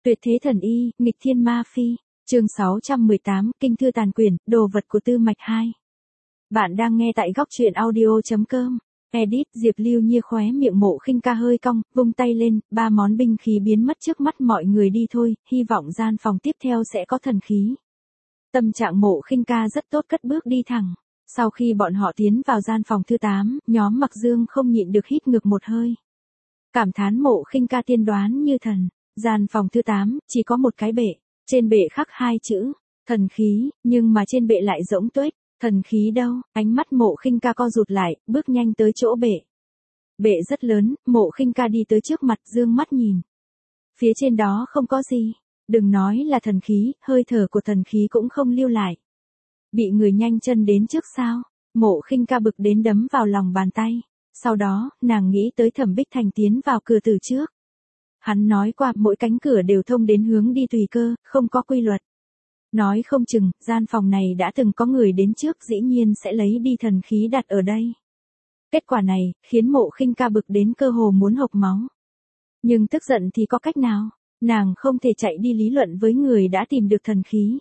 Tuyệt thế thần y, nghịch thiên ma phi. Chương 618, Kinh thư tàn quyển, đồ vật của Tư Mạch 2. Bạn đang nghe tại góc truyện audio.com. Edit Diệp Lưu Nhiên khóe miệng Mộ Khinh Ca hơi cong, vung tay lên, ba món binh khí biến mất trước mắt mọi người đi thôi, hy vọng gian phòng tiếp theo sẽ có thần khí. Tâm trạng Mộ Khinh Ca rất tốt, cất bước đi thẳng. Sau khi bọn họ tiến vào gian phòng thứ 8, nhóm Mặc Dương không nhịn được hít ngược một hơi. Cảm thán Mộ Khinh Ca tiên đoán như thần. Gian phòng thứ 8, chỉ có một cái bệ, trên bệ khắc hai chữ, thần khí, nhưng mà trên bệ lại rỗng tuếch, thần khí đâu, ánh mắt Mộ Khinh Ca co rụt lại, bước nhanh tới chỗ bệ. Bệ rất lớn, Mộ Khinh Ca đi tới trước mặt, dương mắt nhìn. Phía trên đó không có gì, đừng nói là thần khí, hơi thở của thần khí cũng không lưu lại. Bị người nhanh chân đến trước sao, Mộ Khinh Ca bực đến đấm vào lòng bàn tay, sau đó, nàng nghĩ tới Thẩm Bích Thành tiến vào cửa từ trước. Hắn nói qua mỗi cánh cửa đều thông đến hướng đi tùy cơ, không có quy luật. Nói không chừng, gian phòng này đã từng có người đến trước, dĩ nhiên sẽ lấy đi thần khí đặt ở đây. Kết quả này, khiến Mộ Khinh Ca bực đến cơ hồ muốn hộc máu. Nhưng tức giận thì có cách nào, nàng không thể chạy đi lý luận với người đã tìm được thần khí.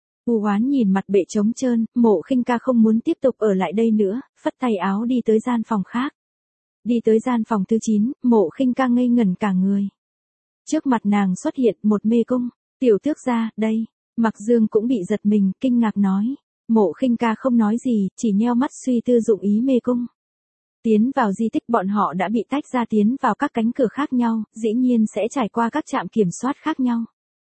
U oán nhìn mặt bệ trống trơn, Mộ Khinh Ca không muốn tiếp tục ở lại đây nữa, phất tay áo đi tới gian phòng khác. Đi tới gian phòng thứ 9, Mộ Khinh Ca ngây ngẩn cả người. Trước mặt nàng xuất hiện một mê cung, tiểu tước gia, đây, Mặc Dương cũng bị giật mình, kinh ngạc nói. Mộ Khinh Ca không nói gì, chỉ nheo mắt suy tư dụng ý mê cung. Tiến vào di tích bọn họ đã bị tách ra tiến vào các cánh cửa khác nhau, dĩ nhiên sẽ trải qua các trạm kiểm soát khác nhau.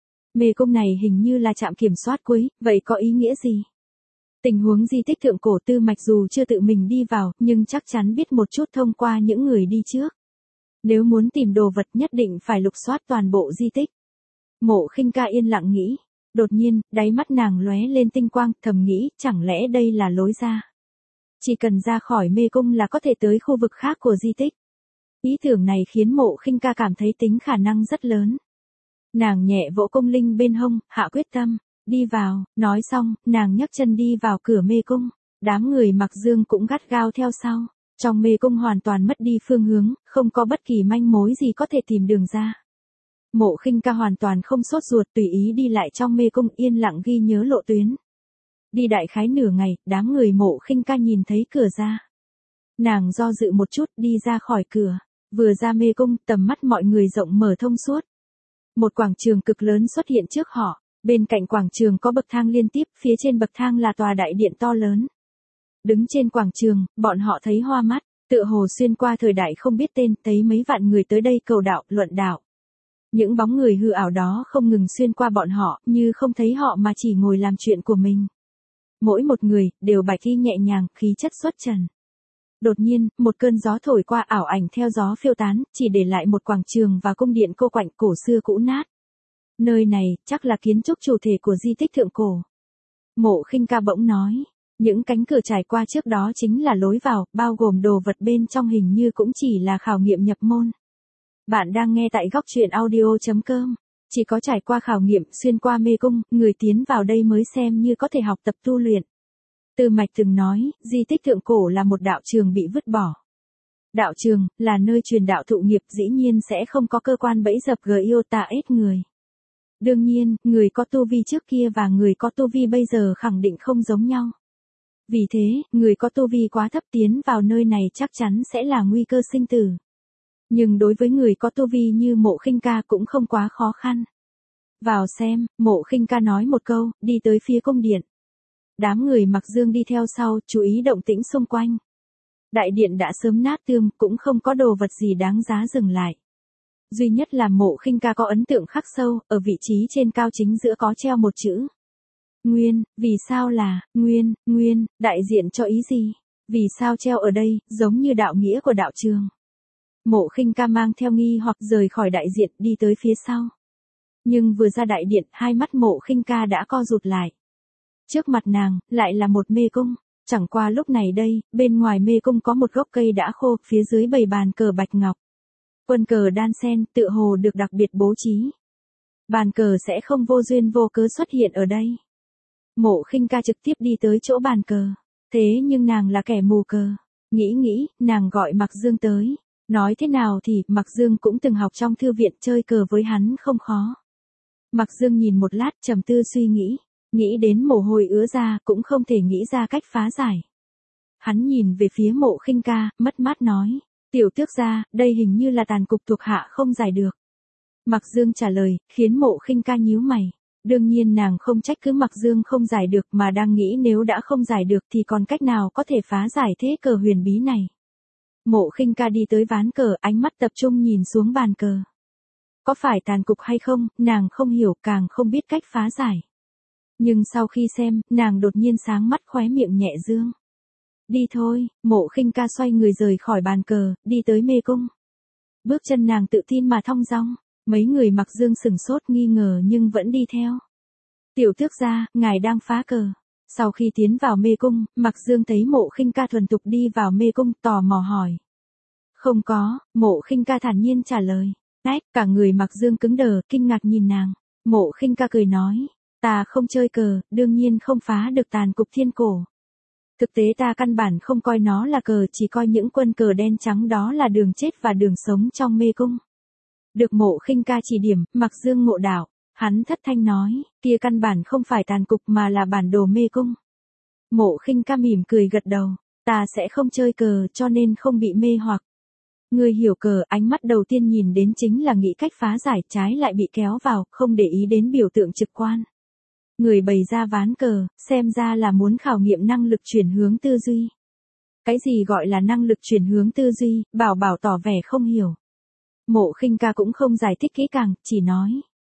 Mê cung này hình như là trạm kiểm soát cuối, vậy có ý nghĩa gì? Tình huống di tích thượng cổ Tư Mạch dù chưa tự mình đi vào, nhưng chắc chắn biết một chút thông qua những người đi trước. Nếu muốn tìm đồ vật nhất định phải lục soát toàn bộ di tích. Mộ Khinh Ca yên lặng nghĩ. Đột nhiên, đáy mắt nàng lóe lên tinh quang, thầm nghĩ, chẳng lẽ đây là lối ra. Chỉ cần ra khỏi mê cung là có thể tới khu vực khác của di tích. Ý tưởng này khiến Mộ Khinh Ca cảm thấy tính khả năng rất lớn. Nàng nhẹ vỗ cung linh bên hông, hạ quyết tâm, đi vào, nói xong, nàng nhấc chân đi vào cửa mê cung. Đám người Mặc Dương cũng gắt gao theo sau. Trong mê cung hoàn toàn mất đi phương hướng, không có bất kỳ manh mối gì có thể tìm đường ra. Mộ Khinh Ca hoàn toàn không sốt ruột, tùy ý đi lại trong mê cung, yên lặng ghi nhớ lộ tuyến. Đi đại khái nửa ngày, đám người Mộ Khinh Ca nhìn thấy cửa ra. Nàng do dự một chút, đi ra khỏi cửa. Vừa ra mê cung, tầm mắt mọi người rộng mở thông suốt. Một quảng trường cực lớn xuất hiện trước họ. Bên cạnh quảng trường có bậc thang liên tiếp, phía trên bậc thang là tòa đại điện to lớn. Đứng trên quảng trường, bọn họ thấy hoa mắt, tựa hồ xuyên qua thời đại không biết tên, thấy mấy vạn người tới đây cầu đạo, luận đạo. Những bóng người hư ảo đó không ngừng xuyên qua bọn họ, như không thấy họ mà chỉ ngồi làm chuyện của mình. Mỗi một người, đều bạch y nhẹ nhàng, khí chất xuất trần. Đột nhiên, một cơn gió thổi qua, ảo ảnh theo gió phiêu tán, chỉ để lại một quảng trường và cung điện cô quạnh cổ xưa cũ nát. Nơi này, chắc là kiến trúc chủ thể của di tích thượng cổ. Mộ Khinh Ca bỗng nói. Những cánh cửa trải qua trước đó chính là lối vào, bao gồm đồ vật bên trong hình như cũng chỉ là khảo nghiệm nhập môn. Bạn đang nghe tại góc truyện audio.com. Chỉ có trải qua khảo nghiệm, xuyên qua mê cung, người tiến vào đây mới xem như có thể học tập tu luyện. Tư Mạch từng nói, di tích thượng cổ là một đạo trường bị vứt bỏ. Đạo trường, là nơi truyền đạo thụ nghiệp, dĩ nhiên sẽ không có cơ quan bẫy dập Giota ết người. Đương nhiên, người có tu vi trước kia và người có tu vi bây giờ khẳng định không giống nhau. Vì thế, người có tu vi quá thấp tiến vào nơi này chắc chắn sẽ là nguy cơ sinh tử. Nhưng đối với người có tu vi như Mộ Khinh Ca cũng không quá khó khăn. Vào xem, Mộ Khinh Ca nói một câu, đi tới phía cung điện. Đám người Mặc Dương đi theo sau, chú ý động tĩnh xung quanh. Đại điện đã sớm nát tươm, cũng không có đồ vật gì đáng giá dừng lại. Duy nhất là Mộ Khinh Ca có ấn tượng khắc sâu, ở vị trí trên cao chính giữa có treo một chữ. Nguyên, vì sao là, nguyên, đại diện cho ý gì? Vì sao treo ở đây, giống như đạo nghĩa của đạo trường? Mộ Khinh Ca mang theo nghi hoặc rời khỏi đại diện, đi tới phía sau. Nhưng vừa ra đại điện, hai mắt Mộ Khinh Ca đã co rụt lại. Trước mặt nàng, lại là một mê cung. Chẳng qua lúc này đây, bên ngoài mê cung có một gốc cây đã khô, phía dưới bày bàn cờ bạch ngọc. Quân cờ đan sen, tựa hồ được đặc biệt bố trí. Bàn cờ sẽ không vô duyên vô cớ xuất hiện ở đây. Mộ Khinh Ca trực tiếp đi tới chỗ bàn cờ. Thế nhưng nàng là kẻ mù cờ. Nghĩ, nàng gọi Mặc Dương tới. Nói thế nào thì, Mặc Dương cũng từng học trong thư viện, chơi cờ với hắn không khó. Mạc Dương nhìn một lát trầm tư suy nghĩ đến mồ hôi ứa ra cũng không thể nghĩ ra cách phá giải. Hắn nhìn về phía Mộ Khinh Ca, mất mát nói, tiểu tước gia, đây hình như là tàn cục thuộc hạ không giải được. Mạc Dương trả lời, khiến Mộ Khinh Ca nhíu mày. Đương nhiên nàng không trách cứ Mạc Dương không giải được mà đang nghĩ nếu đã không giải được thì còn cách nào có thể phá giải thế cờ huyền bí này. Mộ Khinh Ca đi tới ván cờ, ánh mắt tập trung nhìn xuống bàn cờ. Có phải tàn cục hay không, nàng không hiểu càng không biết cách phá giải. Nhưng sau khi xem, nàng đột nhiên sáng mắt khóe miệng nhẹ dương. Đi thôi, Mộ Khinh Ca xoay người rời khỏi bàn cờ, đi tới mê cung. Bước chân nàng tự tin mà thong dong, mấy người Mạc Dương sửng sốt nghi ngờ nhưng vẫn đi theo. Tiểu tước gia, ngài đang phá cờ. Sau khi tiến vào mê cung, Mạc Dương thấy Mộ Khinh Ca thuần thục đi vào mê cung, tò mò hỏi. Không có, Mộ Khinh Ca thản nhiên trả lời. Cả người Mạc Dương cứng đờ, kinh ngạc nhìn nàng. Mộ Khinh Ca cười nói, ta không chơi cờ, đương nhiên không phá được tàn cục thiên cổ. Thực tế ta căn bản không coi nó là cờ, chỉ coi những quân cờ đen trắng đó là đường chết và đường sống trong mê cung. Được Mộ Khinh Ca chỉ điểm, Mạc Dương ngộ đạo, hắn thất thanh nói, kia căn bản không phải tàn cục mà là bản đồ mê cung. Mộ Khinh Ca mỉm cười gật đầu, ta sẽ không chơi cờ cho nên không bị mê hoặc. Người hiểu cờ, ánh mắt đầu tiên nhìn đến chính là nghĩ cách phá giải, trái lại bị kéo vào, không để ý đến biểu tượng trực quan. Người bày ra ván cờ, xem ra là muốn khảo nghiệm năng lực chuyển hướng tư duy. Cái gì gọi là năng lực chuyển hướng tư duy, Bảo tỏ vẻ không hiểu. Mộ Khinh Ca cũng không giải thích kỹ càng, chỉ nói.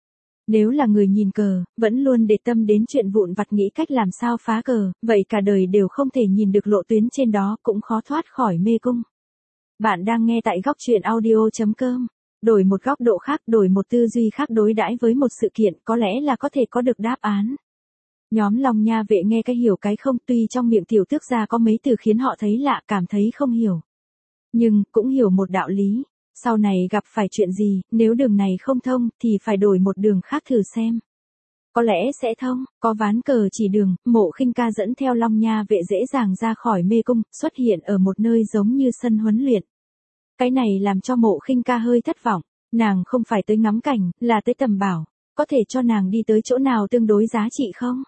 Nếu là người nhìn cờ, vẫn luôn để tâm đến chuyện vụn vặt nghĩ cách làm sao phá cờ, vậy cả đời đều không thể nhìn được lộ tuyến trên đó, cũng khó thoát khỏi mê cung. Bạn đang nghe tại góc truyện audio.com. Đổi một góc độ khác, đổi một tư duy khác đối đãi với một sự kiện, có lẽ là có thể có được đáp án. Nhóm Long Nha vệ nghe cái hiểu cái không, tuy trong miệng tiểu tước gia có mấy từ khiến họ thấy lạ, cảm thấy không hiểu. Nhưng, cũng hiểu một đạo lý. Sau này gặp phải chuyện gì, nếu đường này không thông, thì phải đổi một đường khác thử xem. Có lẽ sẽ thông, có ván cờ chỉ đường, Mộ Khinh Ca dẫn theo Long Nha vệ dễ dàng ra khỏi mê cung, xuất hiện ở một nơi giống như sân huấn luyện. Cái này làm cho Mộ Khinh Ca hơi thất vọng, nàng không phải tới ngắm cảnh, là tới tầm bảo, có thể cho nàng đi tới chỗ nào tương đối giá trị không?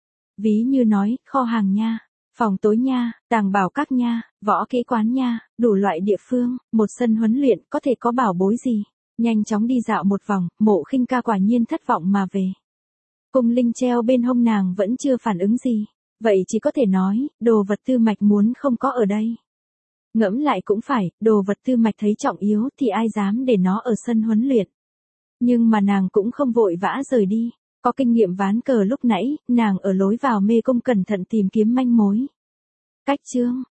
Ví như nói, kho hàng nha, phòng tối nha, tàng bảo các nha, võ kỹ quán nha, đủ loại địa phương, một sân huấn luyện có thể có bảo bối gì? Nhanh chóng đi dạo một vòng, Mộ Khinh Ca quả nhiên thất vọng mà về. Cung linh treo bên hông nàng vẫn chưa phản ứng gì, vậy chỉ có thể nói, đồ vật Tư Mạch muốn không có ở đây. Ngẫm lại cũng phải, đồ vật Tư Mạch thấy trọng yếu thì ai dám để nó ở sân huấn luyện. Nhưng mà nàng cũng không vội vã rời đi, có kinh nghiệm ván cờ lúc nãy, nàng ở lối vào mê cung cẩn thận tìm kiếm manh mối. Cách chương,